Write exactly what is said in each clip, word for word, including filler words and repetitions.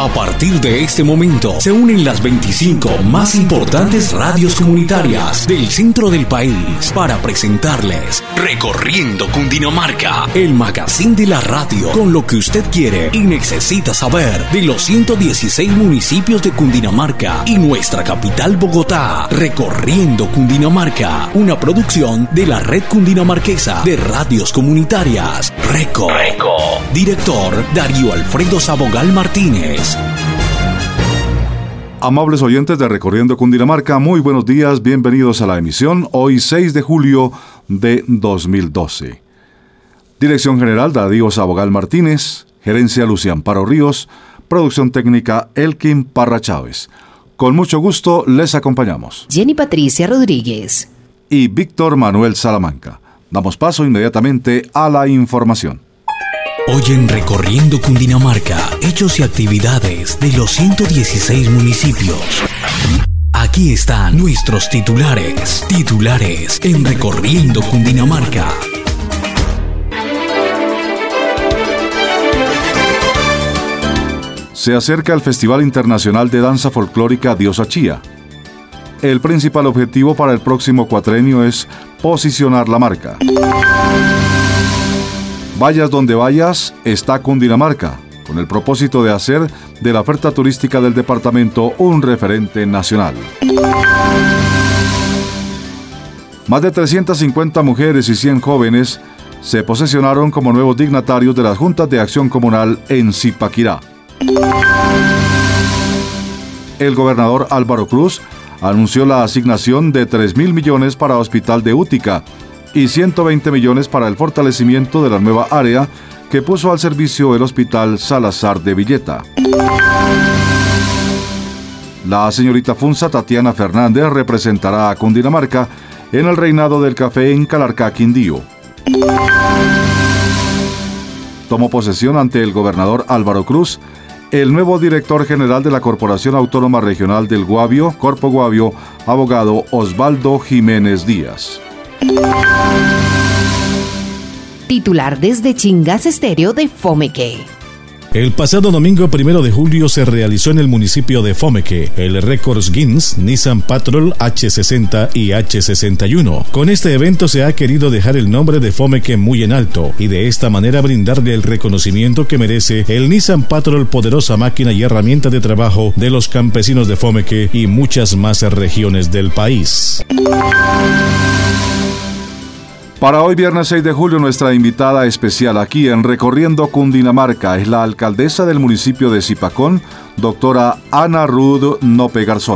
A partir de este momento se unen las veinticinco más importantes radios comunitarias del centro del país para presentarles Recorriendo Cundinamarca, el magazine de la radio con lo que usted quiere y necesita saber de los ciento dieciséis municipios de Cundinamarca y nuestra capital Bogotá. Recorriendo Cundinamarca, una producción de la Red Cundinamarquesa de Radios Comunitarias, RECO. RECO. Director Darío Alfredo Sabogal Martínez. Amables oyentes de Recorriendo Cundinamarca, muy buenos días, bienvenidos a la emisión, hoy seis de julio de dos mil doce. Dirección General Darío Sabogal Martínez, Gerencia Lucián Paro Ríos, Producción Técnica Elkin Parra Chávez. Con mucho gusto les acompañamos Jenny Patricia Rodríguez y Víctor Manuel Salamanca. Damos paso inmediatamente a la información. Hoy en Recorriendo Cundinamarca, hechos y actividades de los ciento dieciséis municipios. Aquí están nuestros titulares. Titulares en Recorriendo Cundinamarca. Se acerca el Festival Internacional de Danza Folclórica Diosa Chía. El principal objetivo para el próximo cuatrenio es posicionar la marca. Vayas donde vayas, está Cundinamarca, con el propósito de hacer de la oferta turística del departamento un referente nacional. Más de trescientas cincuenta mujeres y cien jóvenes se posesionaron como nuevos dignatarios de las Juntas de Acción Comunal en Zipaquirá. El gobernador Álvaro Cruz anunció la asignación de tres mil millones para Hospital de Útica y ciento veinte millones para el fortalecimiento de la nueva área que puso al servicio el Hospital Salazar de Villeta. La señorita Funza Tatiana Fernández representará a Cundinamarca en el reinado del café en Calarcá, Quindío. Tomó posesión ante el gobernador Álvaro Cruz el nuevo director general de la Corporación Autónoma Regional del Guavio, Corpo Guavio, abogado Osvaldo Jiménez Díaz. Titular desde Chingas Estéreo de Fomeque. El pasado domingo primero de julio se realizó en el municipio de Fomeque el Records Guinness Nissan Patrol H sesenta y H sesenta y uno. Con este evento se ha querido dejar el nombre de Fomeque muy en alto y de esta manera brindarle el reconocimiento que merece el Nissan Patrol, poderosa máquina y herramienta de trabajo de los campesinos de Fomeque y muchas más regiones del país. Para hoy, viernes seis de julio, nuestra invitada especial aquí en Recorriendo Cundinamarca es la alcaldesa del municipio de Zipacón, doctora Ana Ruth Nope Garzón.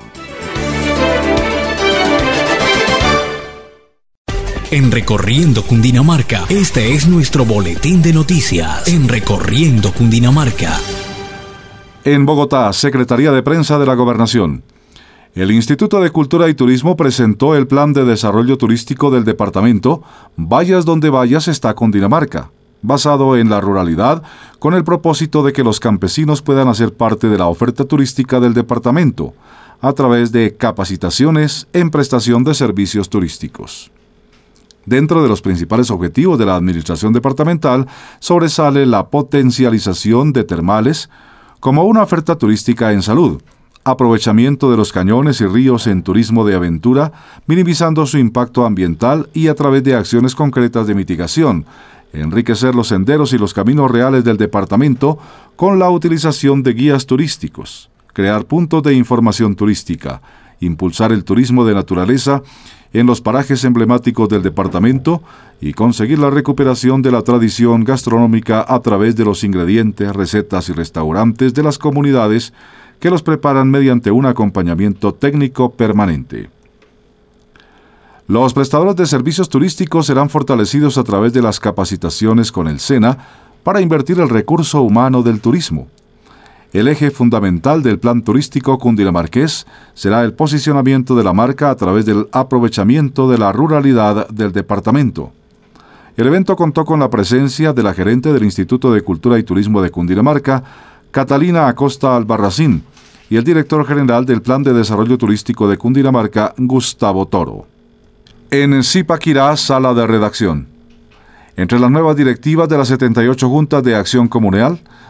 En Recorriendo Cundinamarca, este es nuestro boletín de noticias. En Recorriendo Cundinamarca. En Bogotá, Secretaría de Prensa de la Gobernación. El Instituto de Cultura y Turismo presentó el Plan de Desarrollo Turístico del departamento Vayas donde vayas está Cundinamarca, basado en la ruralidad, con el propósito de que los campesinos puedan hacer parte de la oferta turística del departamento, a través de capacitaciones en prestación de servicios turísticos. Dentro de los principales objetivos de la Administración Departamental sobresale la potencialización de termales como una oferta turística en salud, aprovechamiento de los cañones y ríos en turismo de aventura, minimizando su impacto ambiental y a través de acciones concretas de mitigación, enriquecer los senderos y los caminos reales del departamento con la utilización de guías turísticos, crear puntos de información turística, impulsar el turismo de naturaleza en los parajes emblemáticos del departamento y conseguir la recuperación de la tradición gastronómica a través de los ingredientes, recetas y restaurantes de las comunidades que los preparan mediante un acompañamiento técnico permanente. Los prestadores de servicios turísticos serán fortalecidos a través de las capacitaciones con el SENA para invertir el recurso humano del turismo. El eje fundamental del plan turístico cundinamarqués será el posicionamiento de la marca a través del aprovechamiento de la ruralidad del departamento. El evento contó con la presencia de la gerente del Instituto de Cultura y Turismo de Cundinamarca, Catalina Acosta Albarracín, y el director general del Plan de Desarrollo Turístico de Cundinamarca, Gustavo Toro. En Zipaquirá, sala de redacción. Entre las nuevas directivas de las setenta y ocho juntas de acción comunal,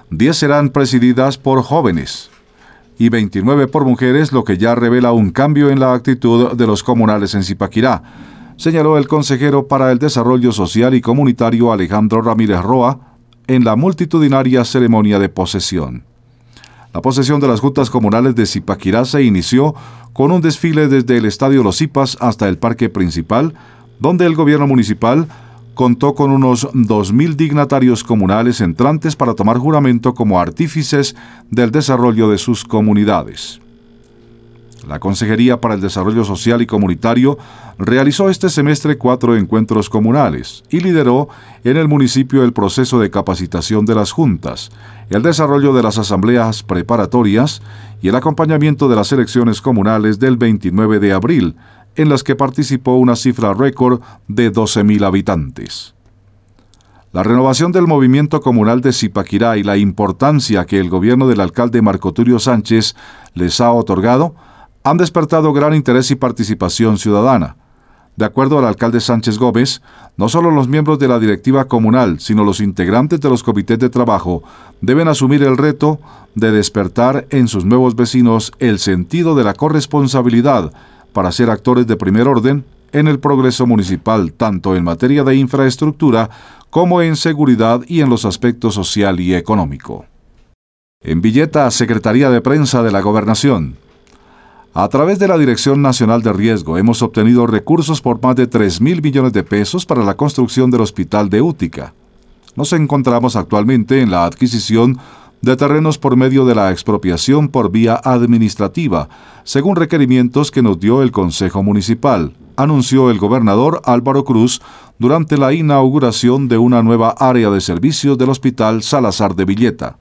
diez serán presididas por jóvenes y veintinueve por mujeres, lo que ya revela un cambio en la actitud de los comunales en Zipaquirá, señaló el consejero para el Desarrollo Social y Comunitario Alejandro Ramírez Roa en la multitudinaria ceremonia de posesión. La posesión de las juntas comunales de Zipaquirá se inició con un desfile desde el Estadio Los Zipas hasta el parque principal, donde el gobierno municipal contó con unos dos mil dignatarios comunales entrantes para tomar juramento como artífices del desarrollo de sus comunidades. La Consejería para el Desarrollo Social y Comunitario realizó este semestre cuatro encuentros comunales y lideró en el municipio el proceso de capacitación de las juntas, el desarrollo de las asambleas preparatorias y el acompañamiento de las elecciones comunales del veintinueve de abril, en las que participó una cifra récord de doce mil habitantes. La renovación del movimiento comunal de Zipaquirá y la importancia que el gobierno del alcalde Marco Tulio Sánchez les ha otorgado han despertado gran interés y participación ciudadana. De acuerdo al alcalde Sánchez Gómez, no solo los miembros de la directiva comunal, sino los integrantes de los comités de trabajo deben asumir el reto de despertar en sus nuevos vecinos el sentido de la corresponsabilidad para ser actores de primer orden en el progreso municipal, tanto en materia de infraestructura como en seguridad y en los aspectos social y económico. En Villeta, Secretaría de Prensa de la Gobernación. A través de la Dirección Nacional de Riesgo hemos obtenido recursos por más de tres mil millones de pesos para la construcción del Hospital de Útica. Nos encontramos actualmente en la adquisición de terrenos por medio de la expropiación por vía administrativa, según requerimientos que nos dio el Consejo Municipal, anunció el gobernador Álvaro Cruz durante la inauguración de una nueva área de servicios del Hospital Salazar de Villeta.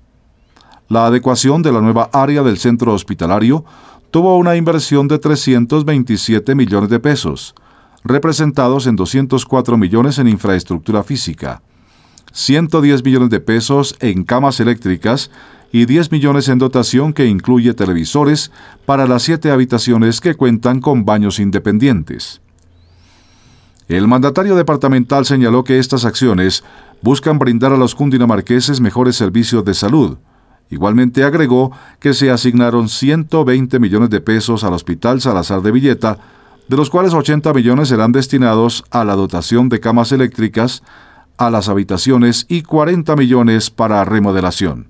La adecuación de la nueva área del centro hospitalario tuvo una inversión de trescientos veintisiete millones de pesos, representados en doscientos cuatro millones en infraestructura física, ciento diez millones de pesos en camas eléctricas y diez millones en dotación que incluye televisores para las siete habitaciones que cuentan con baños independientes. El mandatario departamental señaló que estas acciones buscan brindar a los cundinamarqueses mejores servicios de salud. Igualmente agregó que se asignaron ciento veinte millones de pesos al Hospital Salazar de Villeta, de los cuales ochenta millones serán destinados a la dotación de camas eléctricas, a las habitaciones y cuarenta millones para remodelación.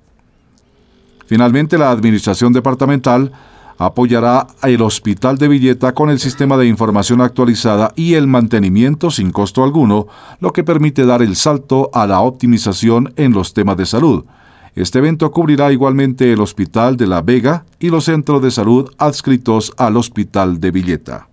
Finalmente, la Administración Departamental apoyará el Hospital de Villeta con el sistema de información actualizada y el mantenimiento sin costo alguno, lo que permite dar el salto a la optimización en los temas de salud. Este evento cubrirá igualmente el Hospital de La Vega y los centros de salud adscritos al Hospital de Villeta.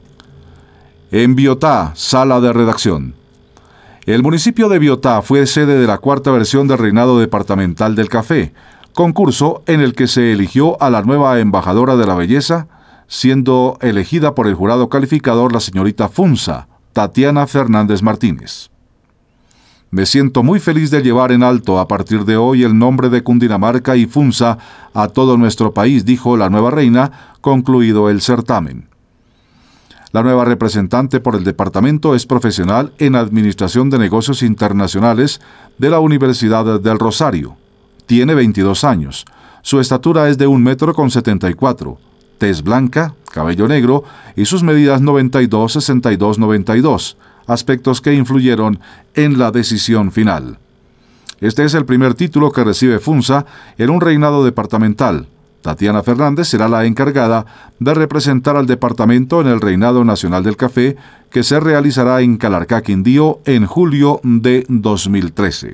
En Biotá, sala de redacción. El municipio de Biotá fue sede de la cuarta versión del Reinado Departamental del Café, concurso en el que se eligió a la nueva embajadora de la belleza, siendo elegida por el jurado calificador la señorita Funza, Tatiana Fernández Martínez. Me siento muy feliz de llevar en alto a partir de hoy el nombre de Cundinamarca y Funza a todo nuestro país, dijo la nueva reina, concluido el certamen. La nueva representante por el departamento es profesional en Administración de Negocios Internacionales de la Universidad del Rosario. Tiene veintidós años. Su estatura es de un metro con setenta y cuatro, tez blanca, cabello negro y sus medidas noventa y dos, sesenta y dos, noventa y dos, aspectos que influyeron en la decisión final. Este es el primer título que recibe Funza en un reinado departamental. Tatiana Fernández será la encargada de representar al departamento en el Reinado Nacional del Café, que se realizará en Calarcá, Quindío, en julio de dos mil trece.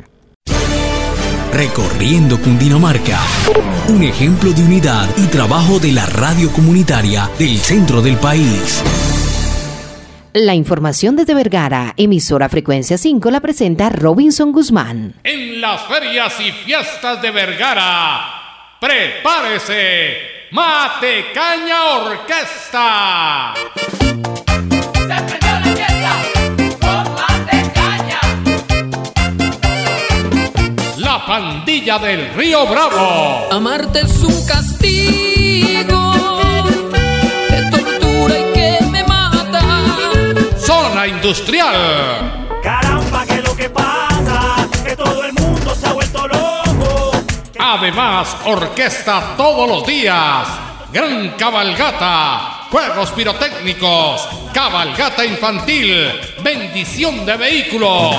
Recorriendo Cundinamarca, un ejemplo de unidad y trabajo de la radio comunitaria del centro del país. La información desde Vergara, emisora Frecuencia cinco, la presenta Robinson Guzmán. En las ferias y fiestas de Vergara, prepárese, Mate Caña Orquesta. Se prendió la fiesta con Mate Caña. La pandilla del Río Bravo. Amarte es un castigo que tortura y que me mata. Zona Industrial. Caramba, que lo que pasa, que todo el mundo se ha vuelto loco. Además, orquesta todos los días. Gran cabalgata, juegos pirotécnicos, cabalgata infantil, bendición de vehículos.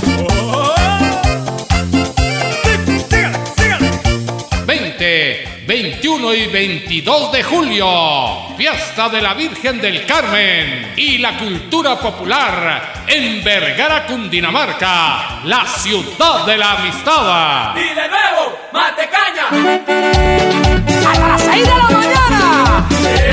veinte, veintiuno y veintidós de julio, fiesta de la Virgen del Carmen y la cultura popular en Vergara, Cundinamarca, la ciudad de la amistad. Y de nuevo, Matecaña. Hasta las seis de la mañana.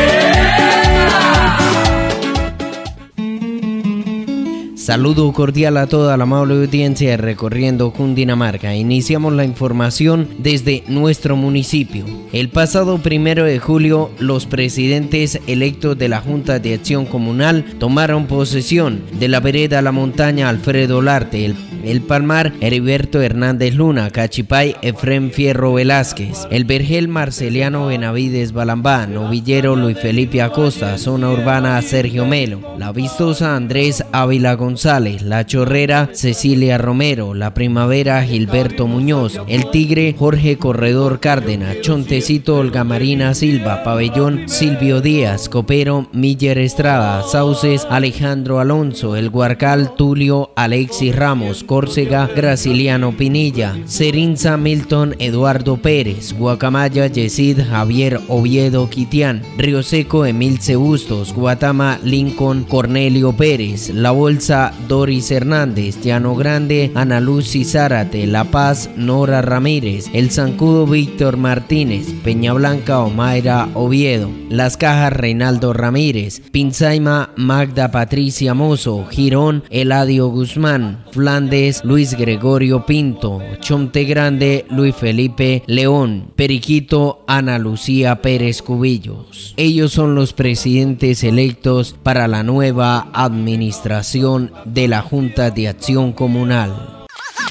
Saludo cordial a toda la amable audiencia de Recorriendo Cundinamarca. Iniciamos la información desde nuestro municipio. El pasado primero de julio, los presidentes electos de la Junta de Acción Comunal tomaron posesión de la vereda La Montaña Alfredo Larte, el, el Palmar Heriberto Hernández Luna, Cachipay Efrén Fierro Velázquez, el Vergel Marceliano Benavides Balambá, Novillero Luis Felipe Acosta, Zona Urbana Sergio Melo, La Vistosa Andrés Ávila González, La Chorrera Cecilia Romero, La Primavera Gilberto Muñoz, El Tigre Jorge Corredor Cárdenas, Chontecito Olga Marina Silva, Pabellón Silvio Díaz, Copero Miller Estrada, Sauces Alejandro Alonso, El Guarcal Tulio Alexis Ramos, Córcega Graciliano Pinilla, Cerinza Milton Eduardo Pérez, Guacamaya Yesid Javier Oviedo Quitián, Río Seco Emilce Bustos, Guatama Lincoln Cornelio Pérez, La Bolsa Doris Hernández, Llano Grande Ana Lucy Zárate, La Paz Nora Ramírez, El Zancudo Víctor Martínez, Peña Blanca Omaira Oviedo, Las Cajas Reinaldo Ramírez, Pinzaima Magda Patricia Mozo, Girón Eladio Guzmán, Flandes Luis Gregorio Pinto, Chonte Grande Luis Felipe León, Periquito Ana Lucía Pérez Cubillos. Ellos son los presidentes electos para la nueva administración de la Junta de Acción Comunal.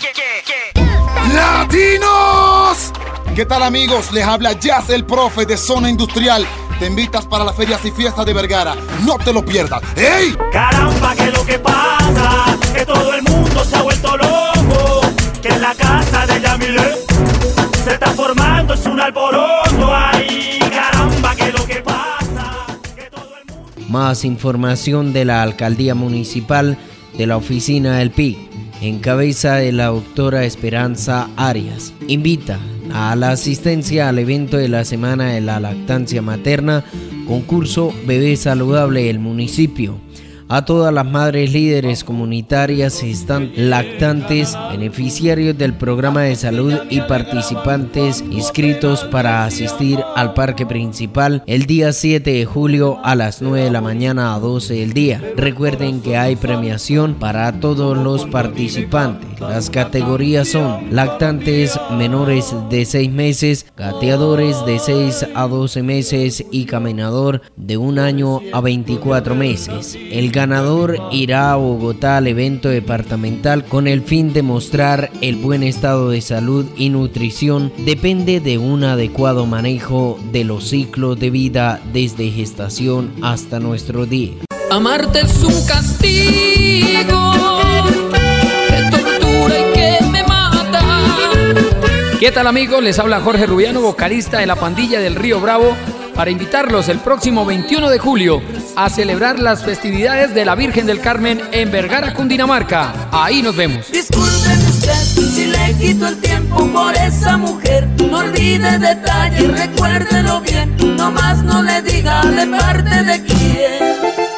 ¡Latinos! ¿Qué tal, amigos? Les habla Jazz, el profe de Zona Industrial. Te invitas para las ferias y fiestas de Vergara. No te lo pierdas. ¡Ey! Caramba, que lo que pasa, que todo el mundo se ha vuelto loco, que en la casa de Yamile se está formando es un alboroto. Ay, caramba, que lo que pasa, que todo el mundo... Más información de la Alcaldía Municipal de la Oficina del P I C, en cabeza de la doctora Esperanza Arias, invita a la asistencia al evento de la Semana de la Lactancia Materna, concurso Bebé Saludable del municipio. A todas las madres líderes comunitarias están lactantes, beneficiarios del programa de salud y participantes inscritos para asistir al parque principal el día siete de julio a las nueve de la mañana a doce del día. Recuerden que hay premiación para todos los participantes. Las categorías son lactantes menores de seis meses, gateadores de seis a doce meses y caminador de un año a veinticuatro meses. El ganador irá a Bogotá al evento departamental con el fin de mostrar el buen estado de salud y nutrición. Depende de un adecuado manejo de los ciclos de vida desde gestación hasta nuestro día. Amarte es un castigo, que tortura y que me mata. ¿Qué tal, amigos? Les habla Jorge Rubiano, vocalista de la Pandilla del Río Bravo, para invitarlos el próximo veintiuno de julio a celebrar las festividades de la Virgen del Carmen en Vergara, Cundinamarca. Ahí nos vemos. Disculpe usted si le quito el tiempo por esa mujer. No olvide detalles, recuérdelo bien. No más no le diga de parte de quién.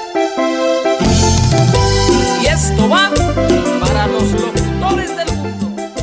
Y esto va para los locutores del mundo.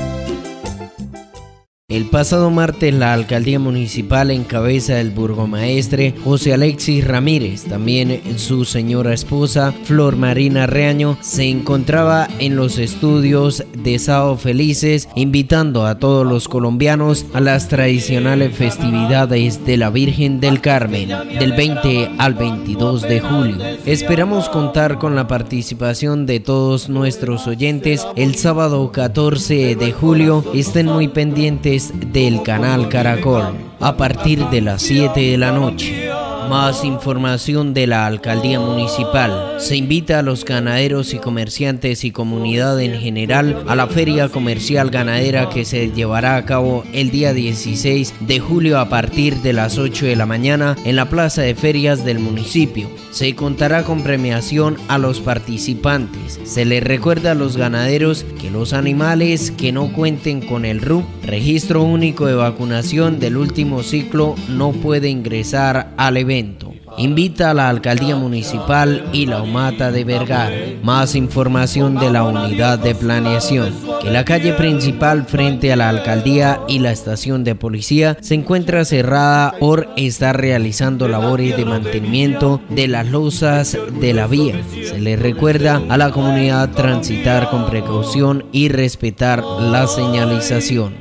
El pasado martes, la alcaldía municipal, en cabeza del burgomaestre José Alexis Ramírez, también su señora esposa Flor Marina Reaño, se encontraba en los estudios de Sábado Felices, invitando a todos los colombianos a las tradicionales festividades de la Virgen del Carmen, del veinte al veintidós de julio. Esperamos contar con la participación de todos nuestros oyentes el sábado catorce de julio. Estén muy pendientes del canal Caracol a partir de las siete de la noche. Más información de la alcaldía municipal. Se invita a los ganaderos y comerciantes y comunidad en general a la Feria Comercial Ganadera que se llevará a cabo el día dieciséis de julio a partir de las ocho de la mañana en la Plaza de Ferias del municipio. Se contará con premiación a los participantes. Se les recuerda a los ganaderos que los animales que no cuenten con el R U P, Registro Único de Vacunación del último ciclo, no puede ingresar al evento. Invita a la Alcaldía Municipal y la UMATA de Vergara. Más información de la Unidad de Planeación. Que la calle principal frente a la Alcaldía y la estación de policía se encuentra cerrada por estar realizando labores de mantenimiento de las losas de la vía. Se le recuerda a la comunidad transitar con precaución y respetar la señalización.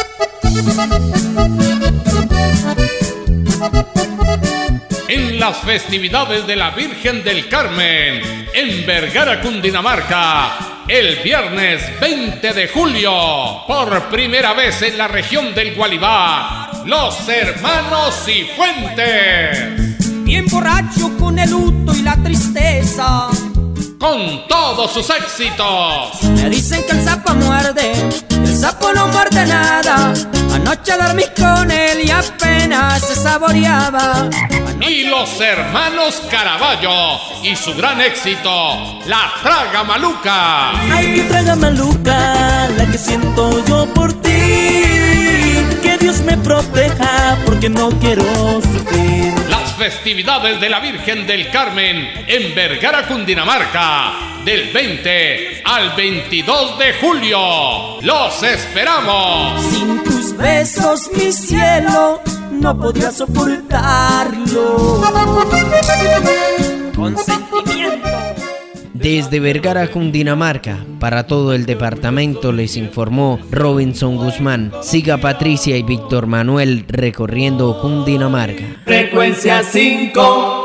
En las festividades de la Virgen del Carmen, en Vergara, Cundinamarca, el viernes veinte de julio, por primera vez en la región del Gualibá, los hermanos Cifuentes. Bien borracho con el luto y la tristeza, con todos sus éxitos. Me dicen que el sapo muerde, el sapo no muerde nada. Anoche dormí con él y apenas se saboreaba. Y los hermanos Caraballo y su gran éxito, La Traga Maluca. Ay, que traga maluca, la que siento yo por ti. Que Dios me proteja porque no quiero sufrir. Las festividades de la Virgen del Carmen en Vergara, Cundinamarca, del veinte al veintidós de julio. ¡Los esperamos! Sin tus besos, mi cielo, no podría soportarlo. Con sentimiento. Desde Vergara, Cundinamarca, para todo el departamento les informó Robinson Guzmán. Siga Patricia y Víctor Manuel recorriendo Cundinamarca. Frecuencia cinco.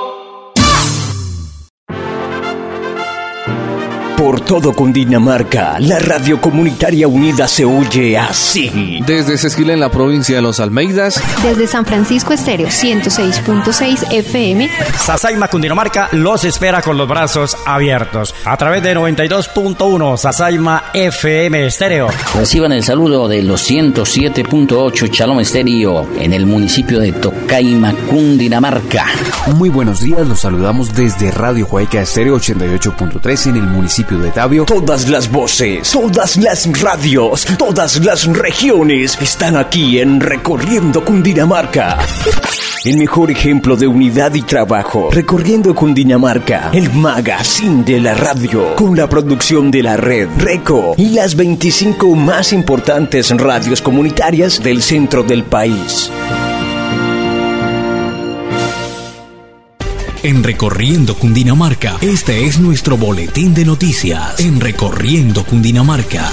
Por todo Cundinamarca, la radio comunitaria unida se oye así. Desde Sesquila en la provincia de Los Almeidas. Desde San Francisco Estéreo, ciento seis punto seis F M. Sasaima, Cundinamarca, los espera con los brazos abiertos. A través de noventa y dos punto uno Sasaima F M Estéreo. Reciban el saludo de los ciento siete punto ocho Shalom Estéreo en el municipio de Tocaima, Cundinamarca. Muy buenos días, los saludamos desde Radio Huayca Estéreo ochenta y ocho punto tres en el municipio de Tabio. Todas las voces, todas las radios, todas las regiones están aquí en Recorriendo Cundinamarca. El mejor ejemplo de unidad y trabajo. Recorriendo Cundinamarca, el magazine de la radio, con la producción de la red Reco y las veinticinco más importantes radios comunitarias del centro del país. En Recorriendo Cundinamarca, este es nuestro boletín de noticias. En Recorriendo Cundinamarca.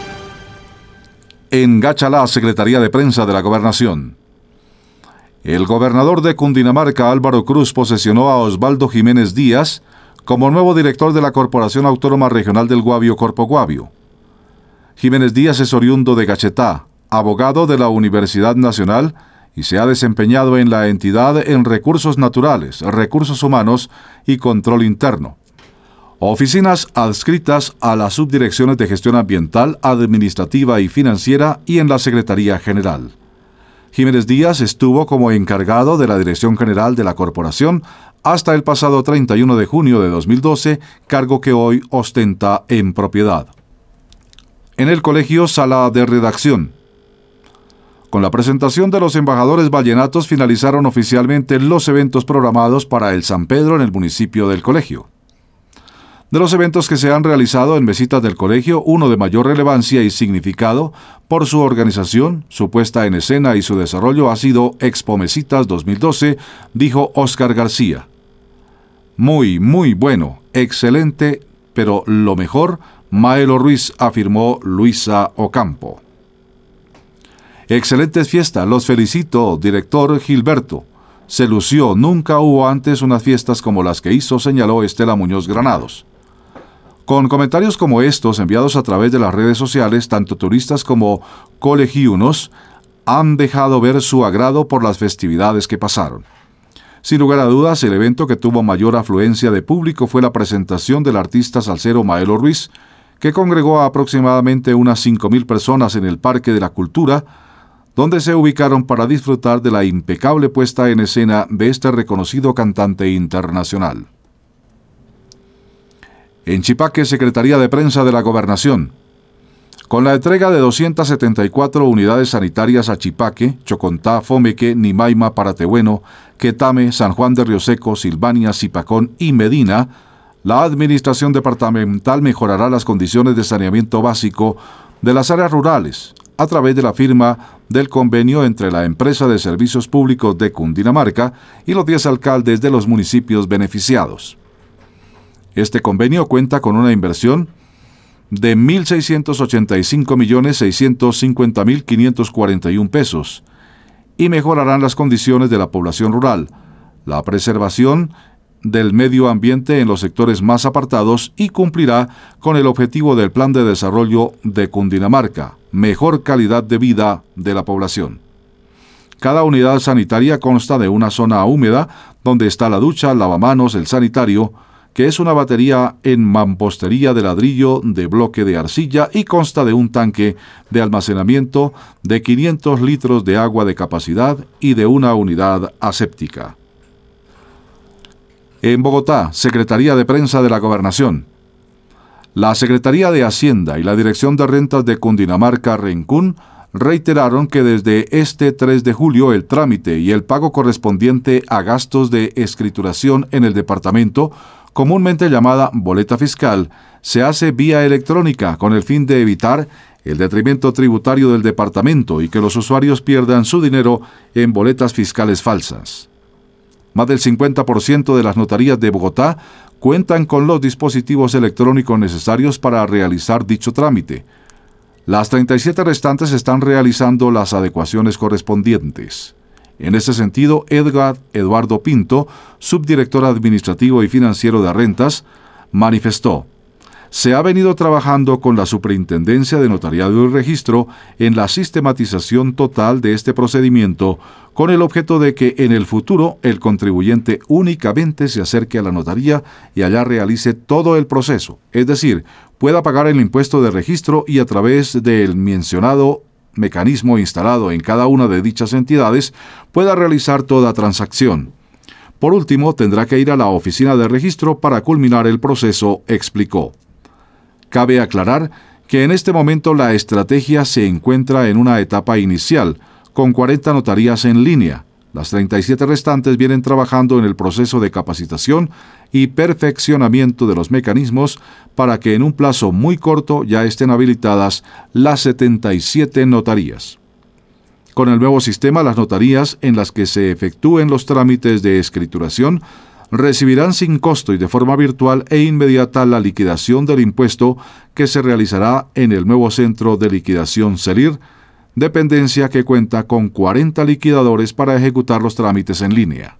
En Gachalá, Secretaría de Prensa de la Gobernación. El gobernador de Cundinamarca, Álvaro Cruz, posesionó a Osvaldo Jiménez Díaz como nuevo director de la Corporación Autónoma Regional del Guavio, Corpo Guavio. Jiménez Díaz es oriundo de Gachetá, abogado de la Universidad Nacional, y se ha desempeñado en la entidad en recursos naturales, recursos humanos y control interno. Oficinas adscritas a las subdirecciones de gestión ambiental, administrativa y financiera y en la Secretaría General. Jiménez Díaz estuvo como encargado de la Dirección General de la Corporación hasta el pasado treinta y uno de junio de dos mil doce, cargo que hoy ostenta en propiedad. En el colegio Sala de Redacción. Con la presentación de los embajadores vallenatos finalizaron oficialmente los eventos programados para el San Pedro en el municipio del colegio. De los eventos que se han realizado en mesitas del colegio, uno de mayor relevancia y significado por su organización, su puesta en escena y su desarrollo ha sido Expo Mesitas dos mil doce, dijo Óscar García. Muy, muy bueno, excelente, pero lo mejor, Maelo Ruiz, afirmó Luisa Ocampo. Excelentes fiestas, los felicito, director Gilberto. Se lució, nunca hubo antes unas fiestas como las que hizo, señaló Estela Muñoz Granados. Con comentarios como estos enviados a través de las redes sociales, tanto turistas como colegiunos han dejado ver su agrado por las festividades que pasaron. Sin lugar a dudas, el evento que tuvo mayor afluencia de público fue la presentación del artista salsero Maelo Ruiz, que congregó a aproximadamente unas cinco mil personas en el Parque de la Cultura, donde se ubicaron para disfrutar de la impecable puesta en escena de este reconocido cantante internacional. En Chipaque, Secretaría de Prensa de la Gobernación. Con la entrega de doscientas setenta y cuatro unidades sanitarias a Chipaque, Chocontá, Fomeque, Nimaima, Paratebueno, Quetame, San Juan de Río Seco, Silvania, Zipacón y Medina, la Administración Departamental mejorará las condiciones de saneamiento básico de las áreas rurales a través de la firma del convenio entre la Empresa de Servicios Públicos de Cundinamarca y los diez alcaldes de los municipios beneficiados. Este convenio cuenta con una inversión de mil seiscientos ochenta y cinco millones seiscientos cincuenta mil quinientos cuarenta y uno pesos y mejorarán las condiciones de la población rural, la preservación del medio ambiente en los sectores más apartados y cumplirá con el objetivo del Plan de Desarrollo de Cundinamarca, mejor calidad de vida de la población. Cada unidad sanitaria consta de una zona húmeda donde está la ducha, lavamanos, el sanitario, que es una batería en mampostería de ladrillo de bloque de arcilla y consta de un tanque de almacenamiento de quinientos litros de agua de capacidad y de una unidad aséptica. En Bogotá, Secretaría de Prensa de la Gobernación. La Secretaría de Hacienda y la Dirección de Rentas de Cundinamarca, Rencún, reiteraron que desde este tres de julio el trámite y el pago correspondiente a gastos de escrituración en el departamento, comúnmente llamada boleta fiscal, se hace vía electrónica con el fin de evitar el detrimento tributario del departamento y que los usuarios pierdan su dinero en boletas fiscales falsas. Más del cincuenta por ciento de las notarías de Bogotá cuentan con los dispositivos electrónicos necesarios para realizar dicho trámite. Las treinta y siete restantes están realizando las adecuaciones correspondientes. En ese sentido, Edgar Eduardo Pinto, subdirector administrativo y financiero de Rentas, manifestó: se ha venido trabajando con la Superintendencia de Notariado y Registro en la sistematización total de este procedimiento con el objeto de que en el futuro el contribuyente únicamente se acerque a la notaría y allá realice todo el proceso, es decir, pueda pagar el impuesto de registro y a través del mencionado mecanismo instalado en cada una de dichas entidades pueda realizar toda transacción. Por último, tendrá que ir a la oficina de registro para culminar el proceso, explicó. Cabe aclarar que en este momento la estrategia se encuentra en una etapa inicial, con cuarenta notarías en línea. Las treinta y siete restantes vienen trabajando en el proceso de capacitación y perfeccionamiento de los mecanismos para que en un plazo muy corto ya estén habilitadas las setenta y siete notarías. Con el nuevo sistema, las notarías en las que se efectúen los trámites de escrituración recibirán sin costo y de forma virtual e inmediata la liquidación del impuesto que se realizará en el nuevo Centro de Liquidación CELIR, dependencia que cuenta con cuarenta liquidadores para ejecutar los trámites en línea.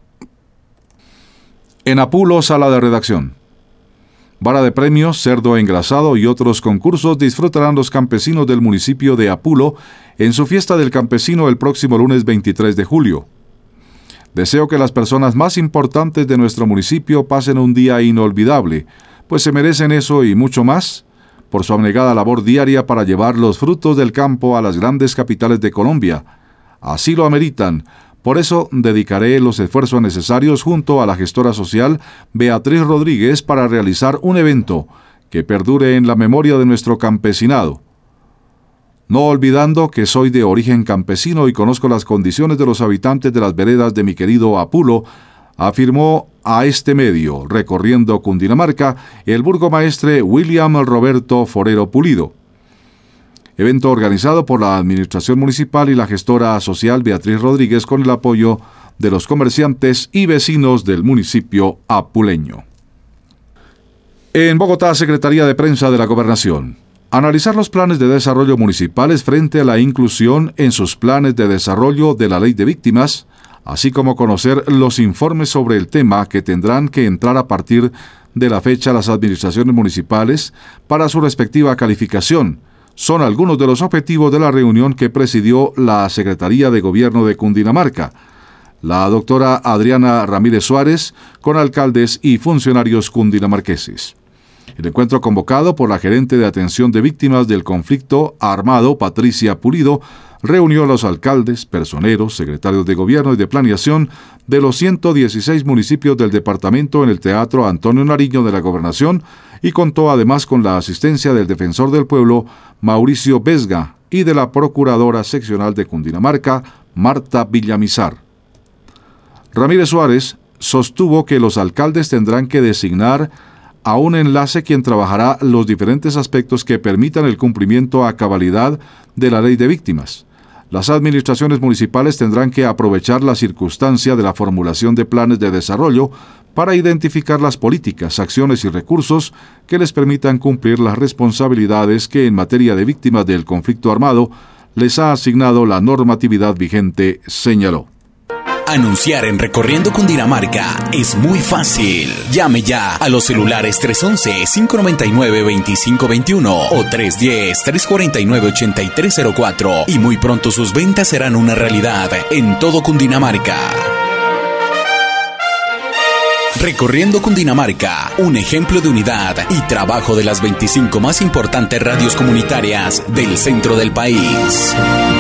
En Apulo, sala de redacción. Vara de premios, cerdo engrasado y otros concursos disfrutarán los campesinos del municipio de Apulo en su fiesta del campesino el próximo lunes veintitrés de julio. Deseo que las personas más importantes de nuestro municipio pasen un día inolvidable, pues se merecen eso y mucho más por su abnegada labor diaria para llevar los frutos del campo a las grandes capitales de Colombia. Así lo ameritan. Por eso dedicaré los esfuerzos necesarios junto a la gestora social Beatriz Rodríguez para realizar un evento que perdure en la memoria de nuestro campesinado. No olvidando que soy de origen campesino y conozco las condiciones de los habitantes de las veredas de mi querido Apulo, afirmó a este medio, recorriendo Cundinamarca, el burgomaestre William Roberto Forero Pulido. Evento organizado por la Administración Municipal y la gestora social Beatriz Rodríguez con el apoyo de los comerciantes y vecinos del municipio apuleño. En Bogotá, Secretaría de Prensa de la Gobernación. Analizar los planes de desarrollo municipales frente a la inclusión en sus planes de desarrollo de la Ley de Víctimas, así como conocer los informes sobre el tema que tendrán que entrar a partir de la fecha las administraciones municipales para su respectiva calificación, son algunos de los objetivos de la reunión que presidió la Secretaría de Gobierno de Cundinamarca. la doctora Adriana Ramírez Suárez, con alcaldes y funcionarios cundinamarqueses. El encuentro convocado por la gerente de atención de víctimas del conflicto armado, Patricia Pulido, reunió a los alcaldes, personeros, secretarios de gobierno y de planeación de los ciento dieciséis municipios del departamento en el Teatro Antonio Nariño de la Gobernación y contó además con la asistencia del defensor del pueblo, Mauricio Vesga, y de la procuradora seccional de Cundinamarca, Marta Villamizar. Ramírez Suárez sostuvo que los alcaldes tendrán que designar a un enlace quien trabajará los diferentes aspectos que permitan el cumplimiento a cabalidad de la ley de víctimas. Las administraciones municipales tendrán que aprovechar la circunstancia de la formulación de planes de desarrollo para identificar las políticas, acciones y recursos que les permitan cumplir las responsabilidades que en materia de víctimas del conflicto armado les ha asignado la normatividad vigente, señaló. Anunciar en Recorriendo Cundinamarca es muy fácil. Llame ya a los celulares tres once, cinco noventa y nueve, veinticinco veintiuno o tres diez, tres cuarenta y nueve, ochenta y tres cero cuatro y muy pronto sus ventas serán una realidad en todo Cundinamarca. Recorriendo Cundinamarca, un ejemplo de unidad y trabajo de las veinticinco más importantes radios comunitarias del centro del país.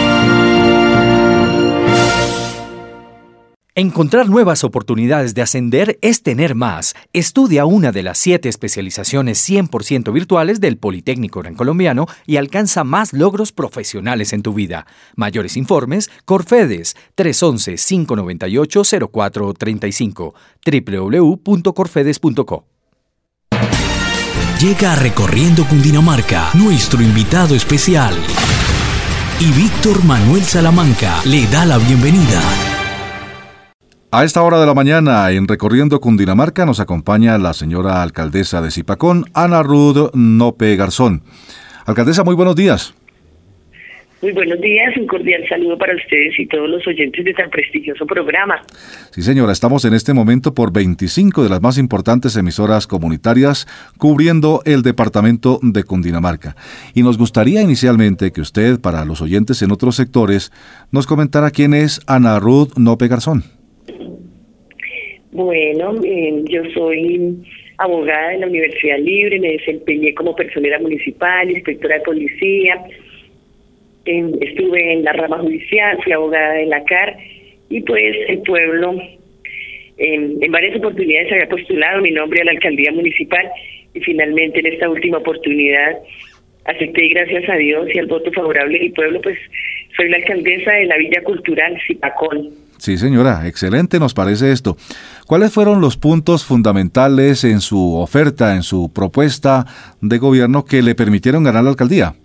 Encontrar nuevas oportunidades de ascender es tener más. Estudia una de las siete especializaciones cien por ciento virtuales del Politécnico Gran Colombiano y alcanza más logros profesionales en tu vida. Mayores informes, Corfedes, tres once, cinco noventa y ocho, cero cuatro treinta y cinco, doble u doble u doble u punto corfedes punto co. Llega a Recorriendo Cundinamarca nuestro invitado especial. Y Víctor Manuel Salamanca le da la bienvenida. A esta hora de la mañana, en Recorriendo Cundinamarca, nos acompaña la señora alcaldesa de Zipacón, Ana Ruth Nope Garzón. Alcaldesa, muy buenos días. Muy buenos días, un cordial saludo para ustedes y todos los oyentes de tan prestigioso programa. Sí, señora, estamos en este momento por veinticinco de las más importantes emisoras comunitarias cubriendo el departamento de Cundinamarca. Y nos gustaría inicialmente que usted, para los oyentes en otros sectores, nos comentara quién es Ana Ruth Nope Garzón. Bueno, eh, yo soy abogada de la Universidad Libre, me desempeñé como personera municipal, inspectora de policía, eh, estuve en la rama judicial, fui abogada de la C A R y pues el pueblo eh, en varias oportunidades había postulado mi nombre a la alcaldía municipal y finalmente en esta última oportunidad acepté y gracias a Dios y al voto favorable del pueblo pues soy la alcaldesa de la Villa Cultural Zipacón. Sí, señora, excelente nos parece esto. ¿Cuáles fueron los puntos fundamentales en su oferta, en su propuesta de gobierno que le permitieron ganar la alcaldía?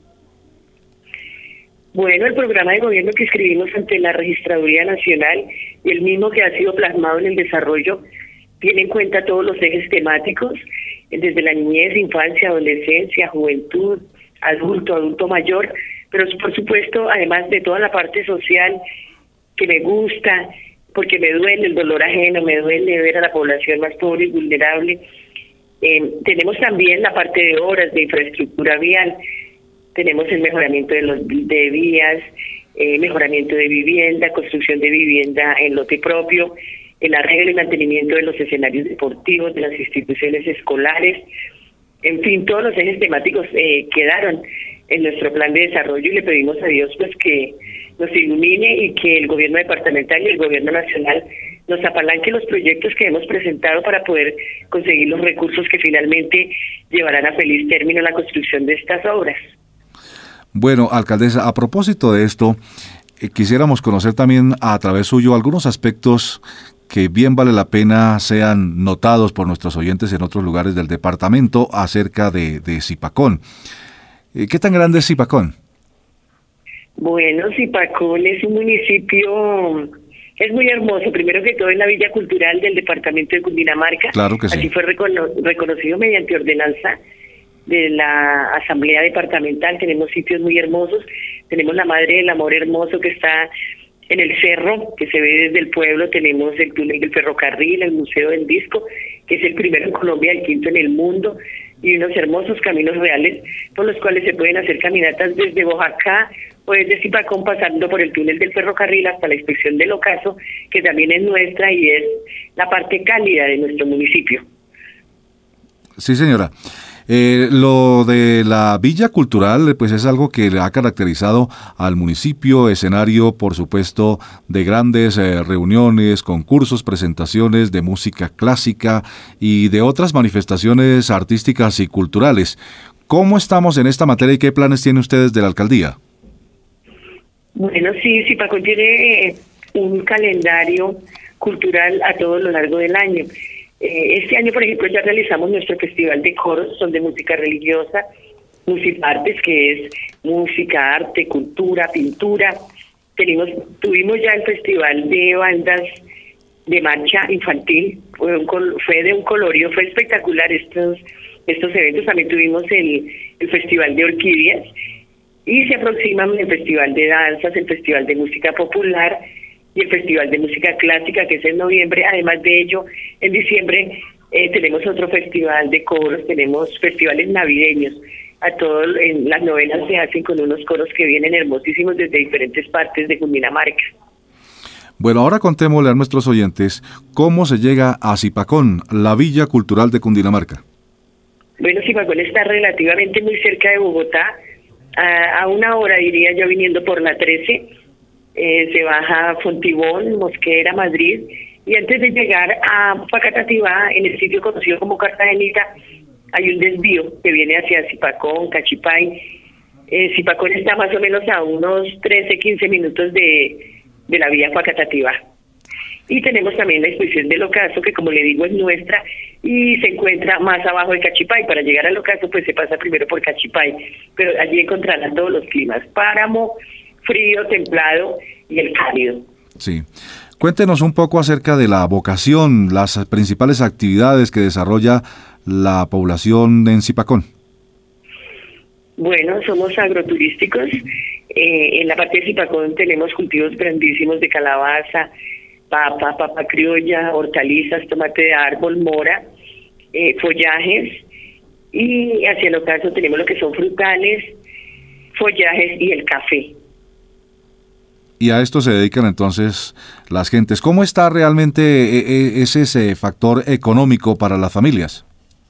Bueno, el programa de gobierno que escribimos ante la Registraduría Nacional y el mismo que ha sido plasmado en el desarrollo tiene en cuenta todos los ejes temáticos, desde la niñez, infancia, adolescencia, juventud, adulto, adulto mayor, pero por supuesto, además de toda la parte social que me gusta, porque me duele el dolor ajeno, me duele ver a la población más pobre y vulnerable. Eh, tenemos también la parte de obras, de infraestructura vial, tenemos el mejoramiento de, los, de vías, eh, mejoramiento de vivienda, construcción de vivienda en lote propio, el arreglo y mantenimiento de los escenarios deportivos, de las instituciones escolares, en fin, todos los ejes temáticos eh, quedaron en nuestro plan de desarrollo y le pedimos a Dios pues que nos ilumine y que el gobierno departamental y el gobierno nacional nos apalanque los proyectos que hemos presentado para poder conseguir los recursos que finalmente llevarán a feliz término la construcción de estas obras. Bueno, alcaldesa, a propósito de esto, eh, quisiéramos conocer también a través suyo algunos aspectos que bien vale la pena sean notados por nuestros oyentes en otros lugares del departamento acerca de, de Zipacón. ¿Qué tan grande es Zipacón? Bueno, Zipacón es un municipio, es muy hermoso, primero que todo en la Villa Cultural del departamento de Cundinamarca. Claro que sí. Así fue recono- reconocido mediante ordenanza de la Asamblea Departamental. Tenemos sitios muy hermosos, tenemos la Madre del Amor Hermoso que está en el cerro, que se ve desde el pueblo, tenemos el túnel del ferrocarril, el Museo del Disco, que es el primero en Colombia, el quinto en el mundo, y unos hermosos caminos reales por los cuales se pueden hacer caminatas desde Boyacá o desde Zipacón, pasando por el túnel del ferrocarril hasta la inspección del ocaso, que también es nuestra y es la parte cálida de nuestro municipio. Sí, señora. Eh, lo de la Villa Cultural, pues es algo que le ha caracterizado al municipio, escenario, por supuesto, de grandes eh, reuniones, concursos, presentaciones de música clásica y de otras manifestaciones artísticas y culturales. ¿Cómo estamos en esta materia y qué planes tienen ustedes de la alcaldía? Bueno, sí, Zipacón tiene un calendario cultural a todo lo largo del año. Este año, por ejemplo, ya realizamos nuestro festival de coros, son de música religiosa, Musipartes, que es música, arte, cultura, pintura. Tenemos, tuvimos ya el festival de bandas de marcha infantil, fue, un, fue de un colorido, fue espectacular estos estos eventos. También tuvimos el, el festival de orquídeas y se aproximan el festival de danzas, el festival de música popular y el Festival de Música Clásica, que es en noviembre. Además de ello, en diciembre eh, tenemos otro festival de coros, tenemos festivales navideños. A todo, en las novenas se hacen con unos coros que vienen hermosísimos desde diferentes partes de Cundinamarca. Bueno, ahora contémosle a nuestros oyentes cómo se llega a Zipacón, la Villa Cultural de Cundinamarca. Bueno, Zipacón está relativamente muy cerca de Bogotá, a, a una hora diría yo, viniendo por la trece. Eh, se baja a Fontibón, Mosquera, Madrid, y antes de llegar a Facatativá, en el sitio conocido como Cartagenita, hay un desvío que viene hacia Zipacón, Cachipay. Eh, Zipacón está más o menos a unos trece, quince minutos de, de la vía Facatativá. Y tenemos también la exposición del ocaso, que como le digo es nuestra, y se encuentra más abajo de Cachipay. Para llegar al ocaso pues se pasa primero por Cachipay, pero allí encontrarán todos los climas: páramo, frío, templado y el cálido. Sí. Cuéntenos un poco acerca de la vocación, las principales actividades que desarrolla la población en Zipacón. Bueno, somos agroturísticos. Eh, en la parte de Zipacón tenemos cultivos grandísimos de calabaza, papa, papa criolla, hortalizas, tomate de árbol, mora, eh, follajes, y hacia el ocaso tenemos lo que son frutales, follajes y el café. Y a esto se dedican entonces las gentes. ¿Cómo está realmente ese, ese factor económico para las familias?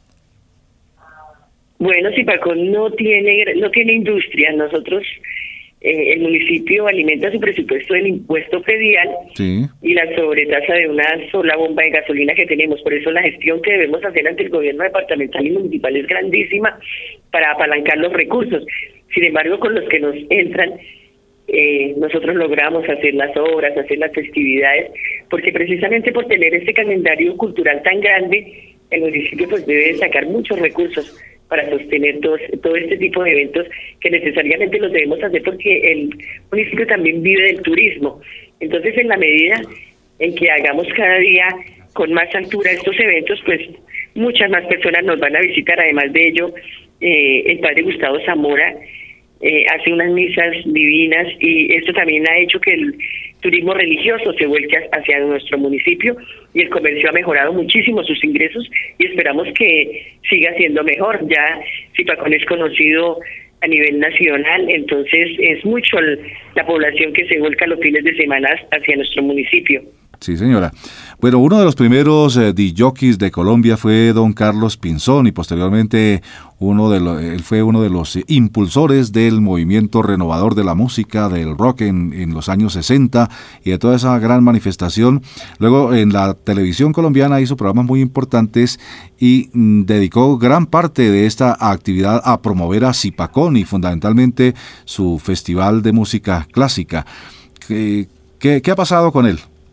Bueno, Zipacón no tiene no tiene industria. Nosotros, eh, el municipio alimenta su presupuesto del impuesto predial, sí, y la sobretasa de una sola bomba de gasolina que tenemos. Por eso la gestión que debemos hacer ante el gobierno departamental y municipal es grandísima para apalancar los recursos. Sin embargo, con los que nos entran, Eh, nosotros logramos hacer las obras, hacer las festividades, porque precisamente por tener este calendario cultural tan grande, el municipio pues debe sacar muchos recursos para sostener todo, todo este tipo de eventos que necesariamente los debemos hacer, porque el municipio también vive del turismo. Entonces, en la medida en que hagamos cada día con más altura estos eventos, pues muchas más personas nos van a visitar. Además de ello, eh, el padre Gustavo Zamora Eh, hace unas misas divinas, y esto también ha hecho que el turismo religioso se vuelque hacia nuestro municipio, y el comercio ha mejorado muchísimo sus ingresos y esperamos que siga siendo mejor. Ya Zipacón es conocido a nivel nacional, entonces es mucho el, la población que se vuelca los fines de semana hacia nuestro municipio. Sí, señora. Bueno, uno de los primeros eh, disjockeys de Colombia fue don Carlos Pinzón, y posteriormente uno de los, él fue uno de los eh, impulsores del movimiento renovador de la música, del rock en, en los años sesenta, y de toda esa gran manifestación. Luego en la televisión colombiana hizo programas muy importantes y mm, dedicó gran parte de esta actividad a promover a Zipacón y fundamentalmente su festival de música clásica. ¿Qué, qué, qué ha pasado con él?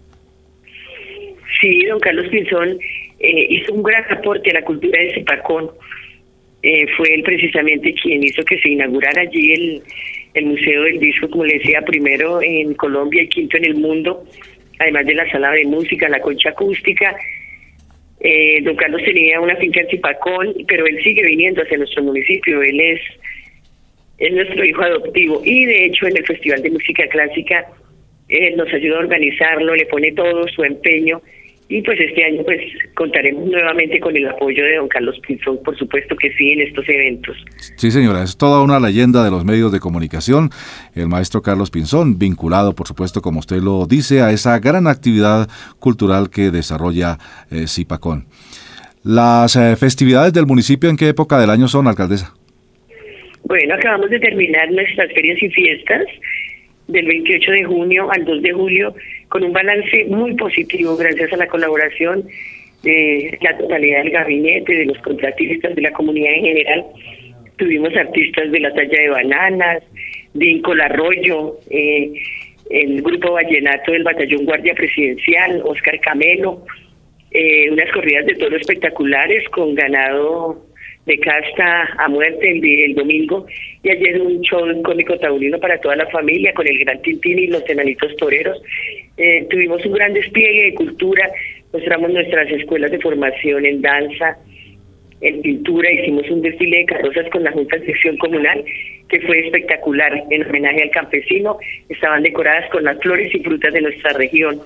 Sí, don Carlos Pinzón eh, hizo un gran aporte a la cultura de Zipacón. Eh, fue él precisamente quien hizo que se inaugurara allí el, el Museo del Disco, como le decía, primero en Colombia y quinto en el mundo, además de la sala de música, la concha acústica. Eh, don Carlos tenía una finca en Zipacón, pero él sigue viniendo hacia nuestro municipio. Él es, es nuestro hijo adoptivo, y de hecho en el Festival de Música Clásica él nos ayuda a organizarlo, le pone todo su empeño, Y pues este año pues contaremos nuevamente con el apoyo de don Carlos Pinzón, por supuesto que sí, en estos eventos. Sí, señora, es toda una leyenda de los medios de comunicación, el maestro Carlos Pinzón, vinculado, por supuesto, como usted lo dice, a esa gran actividad cultural que desarrolla eh, Zipacón. Las eh, festividades del municipio, ¿en qué época del año son, alcaldesa? Bueno, acabamos de terminar nuestras ferias y fiestas del veintiocho de junio al dos de julio, con un balance muy positivo gracias a la colaboración de la totalidad del gabinete, de los contratistas, de la comunidad en general. Tuvimos artistas de la talla de Bananas, de Incol Arroyo, eh, el grupo vallenato del Batallón Guardia Presidencial, Oscar Camelo, eh, unas corridas de toros espectaculares con ganado de casta a muerte el, el domingo, y ayer un show cómico taurino para toda la familia con el Gran Tintín y los enanitos toreros. Eh, tuvimos un gran despliegue de cultura, mostramos nuestras escuelas de formación en danza, en pintura, hicimos un desfile de carrozas con la Junta de Sección Comunal, que fue espectacular, en homenaje al campesino. Estaban decoradas con las flores y frutas de nuestra región.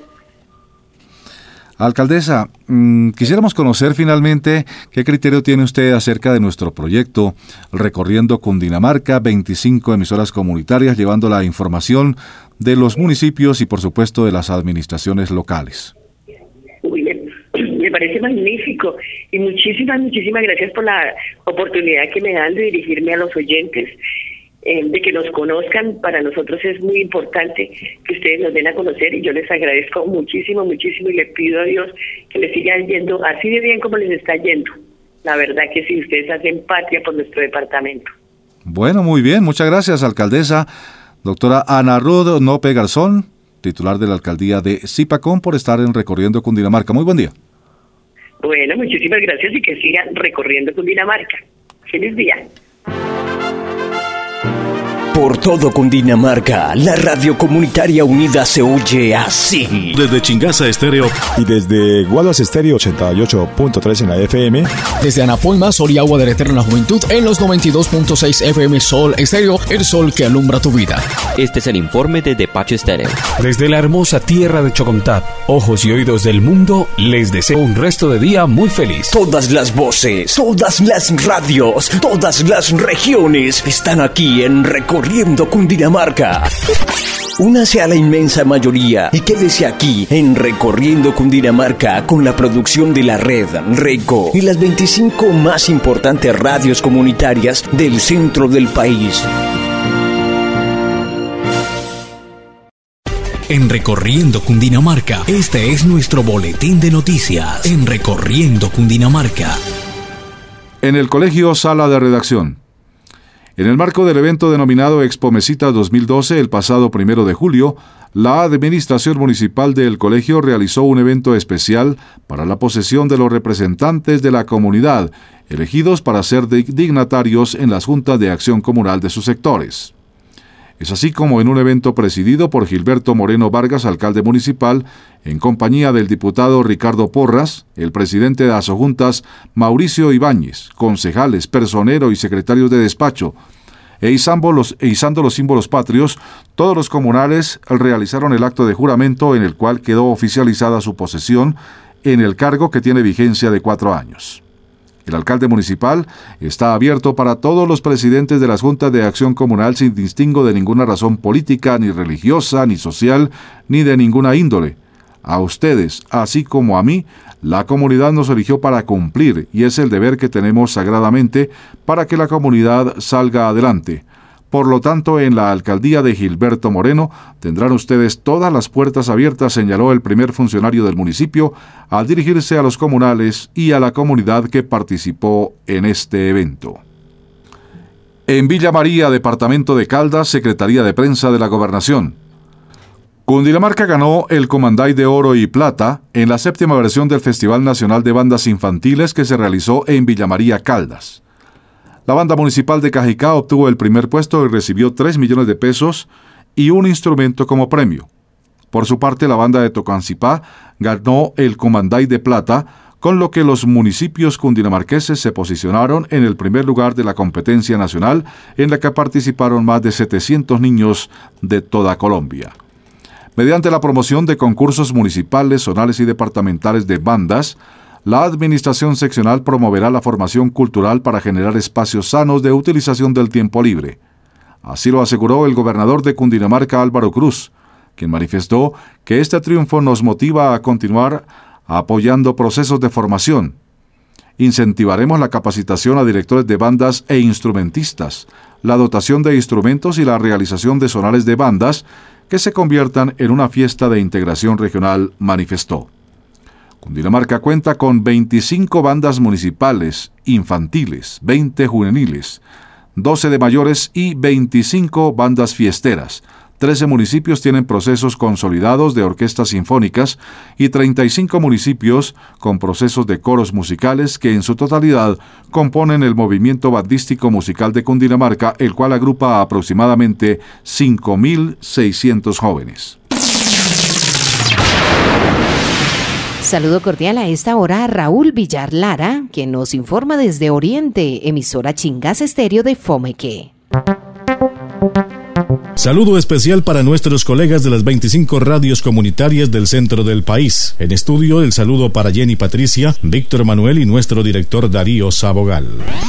Alcaldesa, mmm, quisiéramos conocer finalmente qué criterio tiene usted acerca de nuestro proyecto Recorriendo Cundinamarca, veinticinco emisoras comunitarias llevando la información de los municipios y por supuesto de las administraciones locales. Uy, me, me parece magnífico y muchísimas, muchísimas gracias por la oportunidad que me dan de dirigirme a los oyentes. Eh, de que nos conozcan. Para nosotros es muy importante que ustedes nos den a conocer y yo les agradezco muchísimo, muchísimo y le pido a Dios que les sigan yendo así de bien como les está yendo. La verdad que sí, ustedes hacen patria por nuestro departamento. Bueno, muy bien, muchas gracias, alcaldesa. Doctora Ana Ruth Nope Garzón, titular de la alcaldía de Zipacón, por estar en Recorriendo Cundinamarca. Muy buen día. Bueno, muchísimas gracias y que sigan recorriendo Cundinamarca. Feliz día. Por todo Cundinamarca, la radio comunitaria unida se oye así. Desde Chingaza Estéreo y desde Guaduas Estéreo ochenta y ocho punto tres en la F M. Desde Anapoima, Sol y Agua de la Eterna Juventud en los noventa y dos punto seis F M Sol Estéreo, el sol que alumbra tu vida. Este es el informe de Despacho Estéreo. Desde la hermosa tierra de Chocontá, ojos y oídos del mundo, les deseo un resto de día muy feliz. Todas las voces, todas las radios, todas las regiones están aquí en Recorriendo Cundinamarca. Únase a la inmensa mayoría y quédese aquí en Recorriendo Cundinamarca con la producción de la red RECO y las veinticinco más importantes radios comunitarias del centro del país. En Recorriendo Cundinamarca, este es nuestro boletín de noticias. En Recorriendo Cundinamarca. En el Colegio Sala de Redacción. En el marco del evento denominado Expo Mesita dos mil doce, el pasado primero de julio, la Administración Municipal del Colegio realizó un evento especial para la posesión de los representantes de la comunidad, elegidos para ser dignatarios en las juntas de acción comunal de sus sectores. Es así como en un evento presidido por Gilberto Moreno Vargas, alcalde municipal, en compañía del diputado Ricardo Porras, el presidente de Asojuntas Mauricio Ibáñez, concejales, personero y secretarios de despacho, e izando los, e izando los símbolos patrios, todos los comunales realizaron el acto de juramento en el cual quedó oficializada su posesión en el cargo que tiene vigencia de cuatro años. El alcalde municipal está abierto para todos los presidentes de las juntas de acción comunal sin distingo de ninguna razón política, ni religiosa, ni social, ni de ninguna índole. A ustedes, así como a mí, la comunidad nos eligió para cumplir y es el deber que tenemos sagradamente para que la comunidad salga adelante. Por lo tanto, en la alcaldía de Gilberto Moreno tendrán ustedes todas las puertas abiertas, señaló el primer funcionario del municipio al dirigirse a los comunales y a la comunidad que participó en este evento. En Villa María, departamento de Caldas, Secretaría de Prensa de la Gobernación. Cundinamarca ganó el Comanday de Oro y Plata en la séptima versión del Festival Nacional de Bandas Infantiles que se realizó en Villa María, Caldas. La banda municipal de Cajicá obtuvo el primer puesto y recibió tres millones de pesos y un instrumento como premio. Por su parte, la banda de Tocancipá ganó el Comanday de Plata, con lo que los municipios cundinamarqueses se posicionaron en el primer lugar de la competencia nacional, en la que participaron más de setecientos niños de toda Colombia. Mediante la promoción de concursos municipales, zonales y departamentales de bandas, la Administración Seccional promoverá la formación cultural para generar espacios sanos de utilización del tiempo libre. Así lo aseguró el gobernador de Cundinamarca, Álvaro Cruz, quien manifestó que este triunfo nos motiva a continuar apoyando procesos de formación. Incentivaremos la capacitación a directores de bandas e instrumentistas, la dotación de instrumentos y la realización de zonales de bandas que se conviertan en una fiesta de integración regional, manifestó. Cundinamarca cuenta con veinticinco bandas municipales, infantiles, veinte juveniles, doce de mayores y veinticinco bandas fiesteras. trece municipios tienen procesos consolidados de orquestas sinfónicas y treinta y cinco municipios con procesos de coros musicales que en su totalidad componen el movimiento bandístico musical de Cundinamarca, el cual agrupa a aproximadamente cinco mil seiscientos jóvenes. Saludo cordial a esta hora a Raúl Villar Lara, quien nos informa desde Oriente, emisora Chingaza Estéreo de Fomeque. Saludo especial para nuestros colegas de las veinticinco radios comunitarias del centro del país. En estudio, el saludo para Jenny Patricia, Víctor Manuel y nuestro director Darío Sabogal.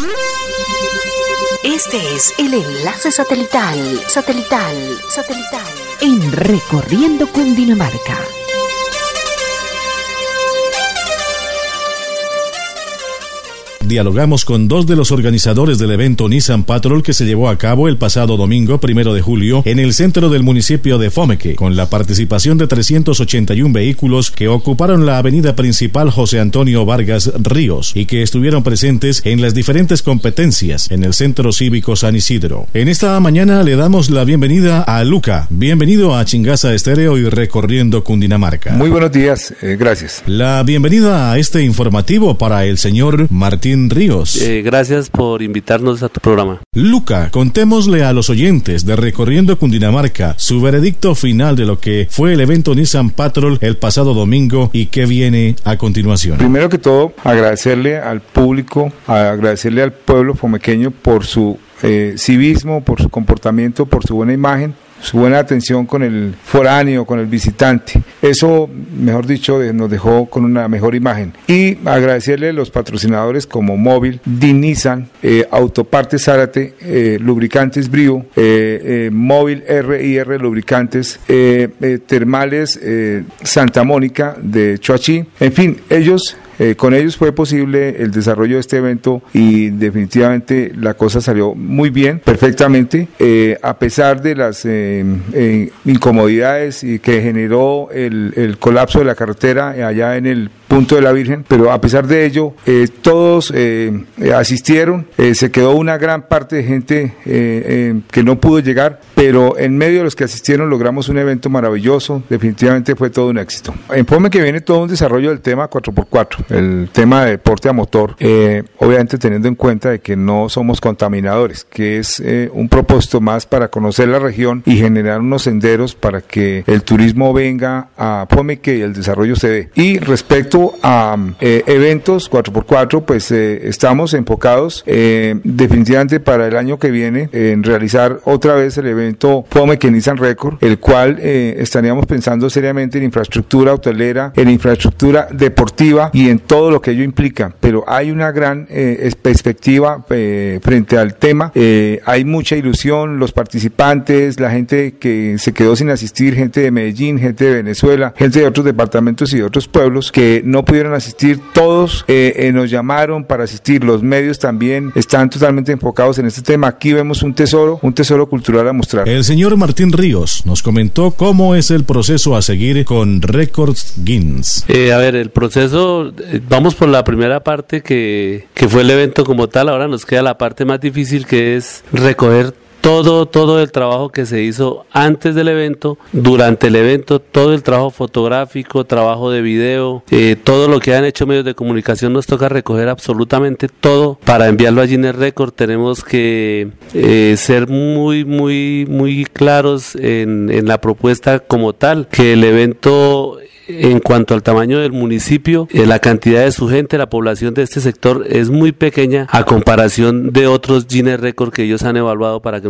Este es el enlace satelital, satelital, satelital, en Recorriendo Cundinamarca. Dialogamos con dos de los organizadores del evento Nissan Patrol que se llevó a cabo el pasado domingo primero de julio en el centro del municipio de Fomeque, con la participación de trescientos ochenta y uno vehículos que ocuparon la avenida principal José Antonio Vargas Ríos y que estuvieron presentes en las diferentes competencias en el Centro Cívico San Isidro. En esta mañana le damos la bienvenida a Luca. Bienvenido a Chingaza Estéreo y Recorriendo Cundinamarca. Muy buenos días, eh, gracias. La bienvenida a este informativo para el señor Martín Ríos. Eh, gracias por invitarnos a tu programa. Luca, contémosle a los oyentes de Recorriendo Cundinamarca su veredicto final de lo que fue el evento Nissan Patrol el pasado domingo y qué viene a continuación. Primero que todo, agradecerle al público, agradecerle al pueblo fomequeño por su eh, civismo, por su comportamiento, por su buena imagen, su buena atención con el foráneo, con el visitante. Eso, mejor dicho, nos dejó con una mejor imagen. Y agradecerle a los patrocinadores como Móvil, Nissan, eh, Autopartes Zárate, eh, Lubricantes Brio, eh, eh, Móvil R y R Lubricantes, eh, eh, Termales eh, Santa Mónica de Choachí. En fin, ellos... Eh, con ellos fue posible el desarrollo de este evento y definitivamente la cosa salió muy bien, perfectamente, eh, a pesar de las eh, eh, incomodidades y que generó el, el colapso de la carretera allá en el punto de la Virgen, pero a pesar de ello, eh, todos eh, asistieron, eh, se quedó una gran parte de gente eh, eh, que no pudo llegar, pero en medio de los que asistieron logramos un evento maravilloso, definitivamente fue todo un éxito. En Fomeque viene todo un desarrollo del tema cuatro por cuatro, el tema de deporte a motor, eh, obviamente teniendo en cuenta de que no somos contaminadores, que es eh, un propósito más para conocer la región y generar unos senderos para que el turismo venga a Fomeque y el desarrollo se dé. Y respecto a eh, eventos cuatro por cuatro, pues eh, estamos enfocados eh, definitivamente para el año que viene en realizar otra vez el evento Fomeque Nissan Record, el cual eh, estaríamos pensando seriamente en infraestructura hotelera, en infraestructura deportiva y en todo lo que ello implica, pero hay una gran eh, perspectiva eh, frente al tema, eh, hay mucha ilusión, los participantes, la gente que se quedó sin asistir, gente de Medellín, gente de Venezuela, gente de otros departamentos y de otros pueblos que no pudieron asistir, todos eh, eh, nos llamaron para asistir, los medios también están totalmente enfocados en este tema. Aquí vemos un tesoro, un tesoro cultural a mostrar. El señor Martín Ríos nos comentó cómo es el proceso a seguir con Records Guinness. Eh, a ver, el proceso, eh, vamos por la primera parte que, que fue el evento como tal, ahora nos queda la parte más difícil que es recoger todo, todo el trabajo que se hizo antes del evento, durante el evento, todo el trabajo fotográfico, trabajo de video, eh, todo lo que han hecho medios de comunicación, nos toca recoger absolutamente todo para enviarlo a Guinness Record. Tenemos que eh, ser muy, muy, muy claros en, en la propuesta como tal, que el evento... En cuanto al tamaño del municipio, eh, la cantidad de su gente, la población de este sector es muy pequeña a comparación de otros Guinness Record que ellos han evaluado para que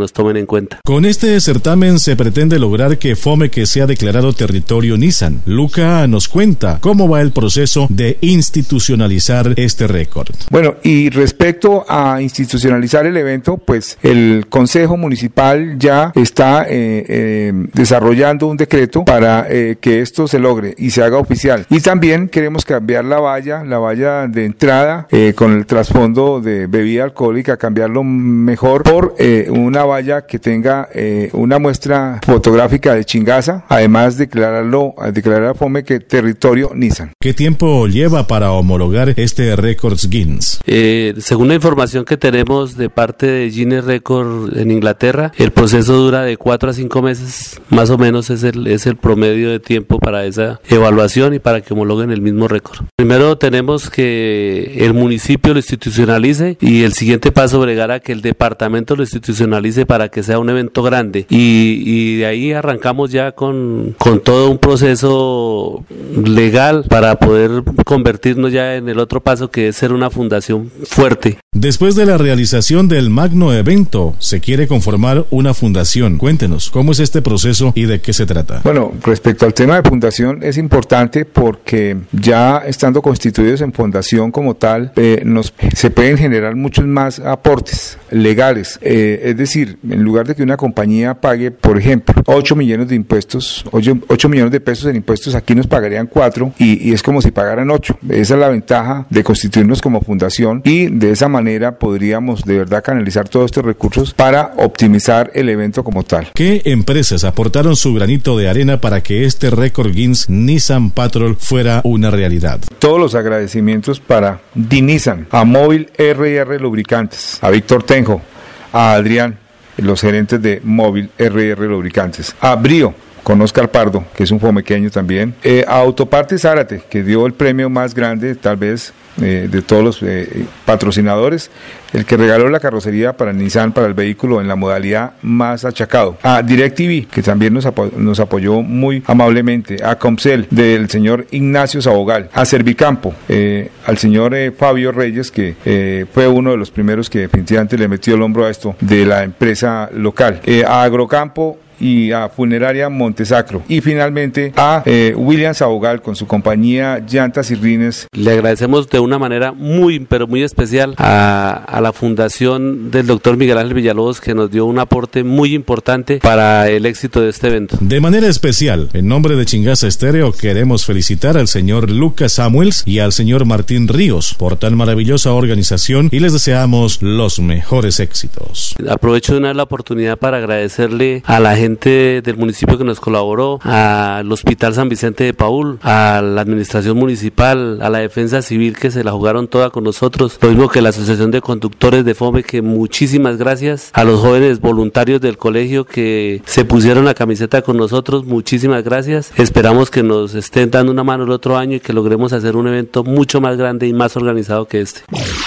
nos tomen en cuenta. Con este certamen se pretende lograr que Fomeque sea declarado territorio Nissan. Luca nos cuenta cómo va el proceso de institucionalizar este récord. Bueno, y respecto a institucionalizar el evento, pues el Consejo Municipal ya está eh, eh, desarrollando un decreto para eh, que esto se logre y se haga oficial. Y también queremos cambiar la valla, la valla de entrada eh, con el trasfondo de bebida alcohólica, cambiarlo mejor por eh, una valla que tenga eh, una muestra fotográfica de Chingaza, además declararlo, declarar a Fomeque territorio Nissan. ¿Qué tiempo lleva para homologar este Records Guinness? Eh, según la información que tenemos de parte de Guinness Record en Inglaterra, el proceso dura de cuatro a cinco meses, más o menos es el, es el promedio de tiempo para esa evaluación y para que homologuen el mismo récord. Primero tenemos que el municipio lo institucionalice y el siguiente paso bregar a que el departamento lo institucionalice para que sea un evento grande y, y de ahí arrancamos ya con, con todo un proceso legal para poder convertirnos ya en el otro paso, que es ser una fundación fuerte. Después de la realización del magno evento, se quiere conformar una fundación. Cuéntenos, ¿cómo es este proceso y de qué se trata? Bueno, respecto al tema de fundación es importante porque ya estando constituidos en fundación como tal, eh, nos, se pueden generar muchos más aportes legales. Eh, es decir, en lugar de que una compañía pague, por ejemplo, ocho millones de impuestos, ocho millones de pesos en impuestos, aquí nos pagarían cuatro y, y es como si pagaran ocho. Esa es la ventaja de constituirnos como fundación y de esa manera podríamos de verdad canalizar todos estos recursos para optimizar el evento como tal. ¿Qué empresas aportaron su granito de arena para que este Record Guinness Nissan Patrol fuera una realidad? Todos los agradecimientos para Nissan, a Móvil R R Lubricantes, a Víctor Tenjo, a Adrián, los gerentes de Móvil R R Lubricantes, a Brío, con Oscar Pardo, que es un fomequeño también, eh, a Autopartes Zárate, que dio el premio más grande, tal vez, eh, de todos los eh, patrocinadores, el que regaló la carrocería para Nissan, para el vehículo en la modalidad más achacado, a DirecTV, que también nos, apo nos apoyó muy amablemente, a Comcel, del señor Ignacio Sabogal, a Servicampo, eh, al señor eh, Fabio Reyes, que eh, fue uno de los primeros que definitivamente le metió el hombro a esto de la empresa local, eh, a Agrocampo, y a Funeraria Montesacro, y finalmente a eh, William Sabogal con su compañía Llantas y Rines. Le agradecemos de una manera muy, pero muy especial a, a la fundación del doctor Miguel Ángel Villalobos, que nos dio un aporte muy importante para el éxito de este evento. De manera especial, en nombre de Chingaza Estéreo, queremos felicitar al señor Lucas Samuels y al señor Martín Ríos por tan maravillosa organización y les deseamos los mejores éxitos. Aprovecho de una la oportunidad para agradecerle a la gente del municipio que nos colaboró, al Hospital San Vicente de Paúl, a la administración municipal, a la defensa civil que se la jugaron toda con nosotros, lo mismo que la Asociación de Conductores de Fomeque, muchísimas gracias, a los jóvenes voluntarios del colegio que se pusieron la camiseta con nosotros, muchísimas gracias, esperamos que nos estén dando una mano el otro año y que logremos hacer un evento mucho más grande y más organizado que este.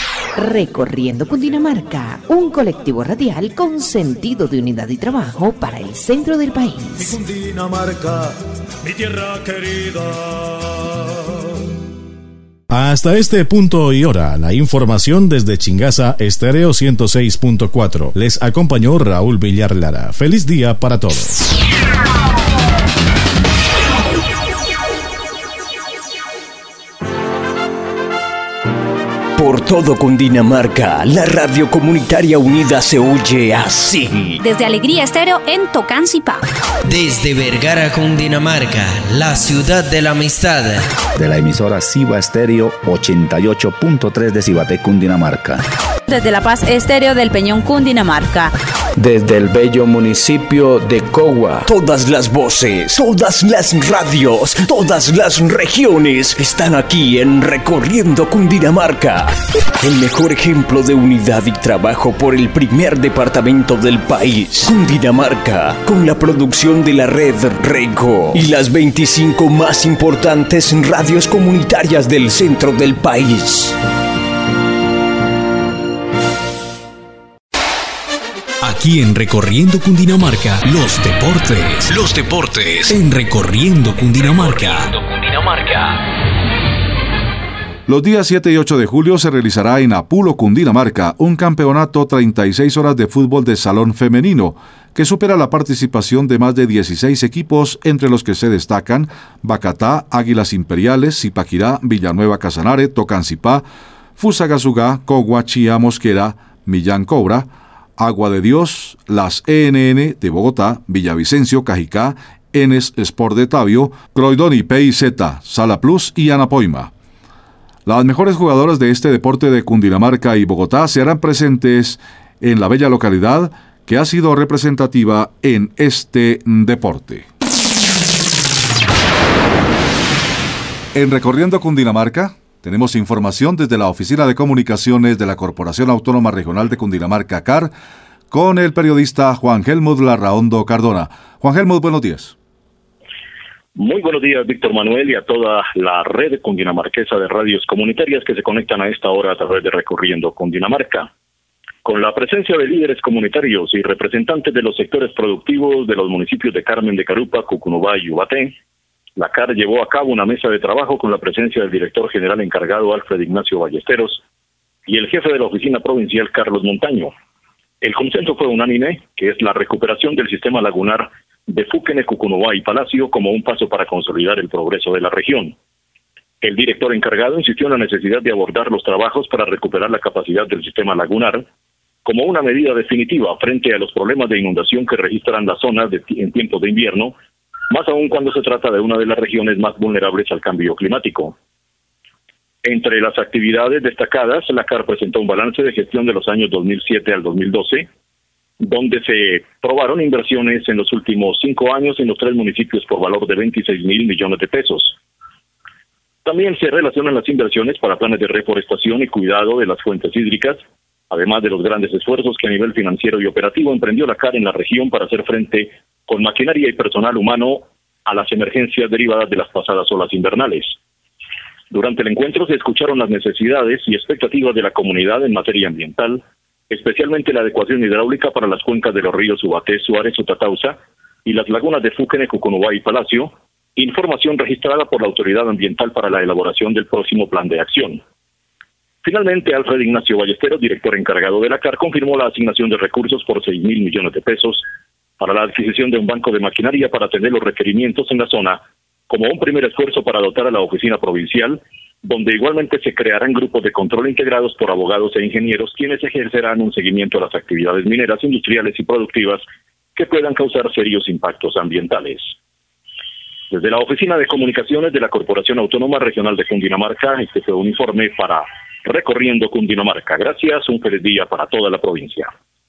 Recorriendo Cundinamarca, un colectivo radial con sentido de unidad y trabajo para el centro del país. Mi Cundinamarca, mi tierra querida. Hasta este punto y hora, la información desde Chingaza Estéreo ciento seis punto cuatro. Les acompañó Raúl Villar Lara. Feliz día para todos. Por todo Cundinamarca, la radio comunitaria unida se oye así. Desde Alegría Estéreo en Tocancipá. Desde Vergara, Cundinamarca, la ciudad de la amistad. De la emisora Ciba Estéreo ochenta y ocho punto tres de Cibaté, Cundinamarca. Desde La Paz Estéreo del Peñón, Cundinamarca. Desde el bello municipio de Cogua. Todas las voces, todas las radios, todas las regiones están aquí en Recorriendo Cundinamarca. El mejor ejemplo de unidad y trabajo por el primer departamento del país, Cundinamarca, con la producción de la red Rego y las veinticinco más importantes radios comunitarias del centro del país. Aquí en Recorriendo Cundinamarca, los deportes. Los deportes en Recorriendo Cundinamarca. Recorriendo Cundinamarca. Los días siete y ocho de julio se realizará en Apulo, Cundinamarca, un campeonato treinta y seis horas de fútbol de salón femenino, que supera la participación de más de dieciséis equipos, entre los que se destacan Bacatá, Águilas Imperiales, Zipaquirá, Villanueva Casanare, Tocancipá, Fusagasugá, Cogua, Chía, Mosquera, Millán Cobra, Agua de Dios, las E N N de Bogotá, Villavicencio, Cajicá, Enes Sport de Tabio, Croydon y P I Z, Sala Plus y Anapoima. Las mejores jugadoras de este deporte de Cundinamarca y Bogotá se harán presentes en la bella localidad que ha sido representativa en este deporte. En Recorriendo Cundinamarca tenemos información desde la Oficina de Comunicaciones de la Corporación Autónoma Regional de Cundinamarca, C A R, con el periodista Juan Helmut Larraondo Cardona. Juan Helmut, buenos días. Muy buenos días, Víctor Manuel, y a toda la red cundinamarquesa de radios comunitarias que se conectan a esta hora a través de Recorriendo Cundinamarca. Con la presencia de líderes comunitarios y representantes de los sectores productivos de los municipios de Carmen de Carupa, Cucunubá y Ubaté, la C A R llevó a cabo una mesa de trabajo con la presencia del director general encargado Alfred Ignacio Ballesteros y el jefe de la oficina provincial Carlos Montaño. El consenso fue unánime, que es la recuperación del sistema lagunar de Fúquene, Cucunubá y Palacio como un paso para consolidar el progreso de la región. El director encargado insistió en la necesidad de abordar los trabajos para recuperar la capacidad del sistema lagunar como una medida definitiva frente a los problemas de inundación que registran las zonas de, en tiempos de invierno, más aún cuando se trata de una de las regiones más vulnerables al cambio climático. Entre las actividades destacadas, la C A R presentó un balance de gestión de los años dos mil siete al dos mil doce, donde se probaron inversiones en los últimos cinco años en los tres municipios por valor de veintiséis mil millones de pesos. También se relacionan las inversiones para planes de reforestación y cuidado de las fuentes hídricas, además de los grandes esfuerzos que a nivel financiero y operativo emprendió la C A R en la región para hacer frente con maquinaria y personal humano a las emergencias derivadas de las pasadas olas invernales. Durante el encuentro se escucharon las necesidades y expectativas de la comunidad en materia ambiental, especialmente la adecuación hidráulica para las cuencas de los ríos Ubaté, Suárez, Utatausa y las lagunas de Fúquene, Cucunubá y Palacio, información registrada por la Autoridad Ambiental para la elaboración del próximo plan de acción. Finalmente, Alfred Ignacio Ballesteros, director encargado de la C A R, confirmó la asignación de recursos por seis mil millones de pesos para la adquisición de un banco de maquinaria para atender los requerimientos en la zona, como un primer esfuerzo para dotar a la oficina provincial, donde igualmente se crearán grupos de control integrados por abogados e ingenieros, quienes ejercerán un seguimiento a las actividades mineras, industriales y productivas que puedan causar serios impactos ambientales. Desde la Oficina de Comunicaciones de la Corporación Autónoma Regional de Cundinamarca, este fue un informe para Recorriendo Cundinamarca. Gracias, un feliz día para toda la provincia.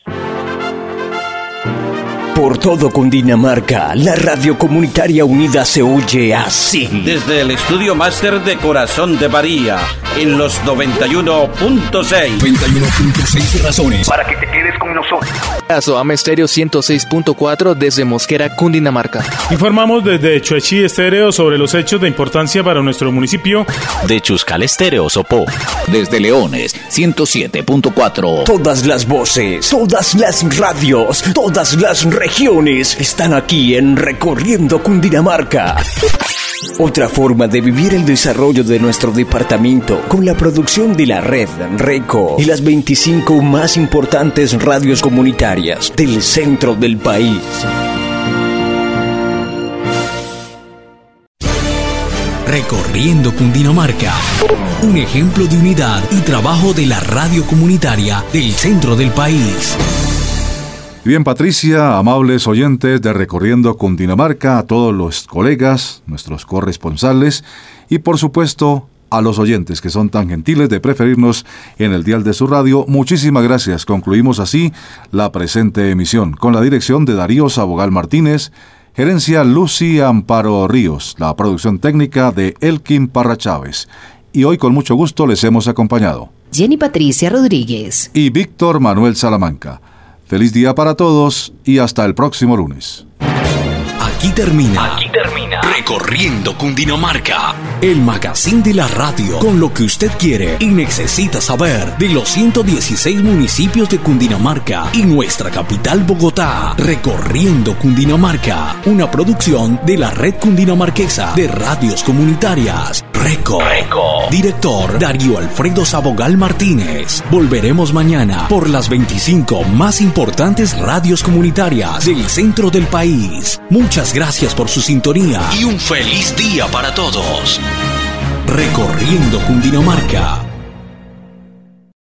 Por todo Cundinamarca, la radio comunitaria unida se oye así. Desde el estudio máster de Corazón de María, en los noventa y uno punto seis. noventa y uno punto seis razones para que te quedes con nosotros. Soama Estéreo ciento seis punto cuatro desde Mosquera, Cundinamarca. Informamos desde Chuechi Estéreo sobre los hechos de importancia para nuestro municipio. De Chuscal Estéreo, Sopó. Desde Leones, ciento siete punto cuatro. Todas las voces, todas las radios, todas las regiones están aquí en Recorriendo Cundinamarca. Otra forma de vivir el desarrollo de nuestro departamento con la producción de la red RECO y las veinticinco más importantes radios comunitarias del centro del país. Recorriendo Cundinamarca, un ejemplo de unidad y trabajo de la radio comunitaria del centro del país. Bien, Patricia, amables oyentes de Recorriendo Cundinamarca, a todos los colegas, nuestros corresponsales y por supuesto a los oyentes que son tan gentiles de preferirnos en el dial de su radio, muchísimas gracias. Concluimos así la presente emisión con la dirección de Darío Sabogal Martínez, gerencia Lucy Amparo Ríos, la producción técnica de Elkin Parra Chávez. Y hoy con mucho gusto les hemos acompañado Jenny Patricia Rodríguez y Víctor Manuel Salamanca. Feliz día para todos y hasta el próximo lunes. Aquí termina, Aquí termina Recorriendo Cundinamarca, el magazine de la radio, con lo que usted quiere y necesita saber de los ciento dieciséis municipios de Cundinamarca y nuestra capital Bogotá. Recorriendo Cundinamarca, una producción de la red cundinamarquesa de radios comunitarias. Reco. Reco. Director Darío Alfredo Sabogal Martínez. Volveremos mañana por las veinticinco más importantes radios comunitarias del centro del país. Muchas gracias por su sintonía y un feliz día para todos. Recorriendo Cundinamarca.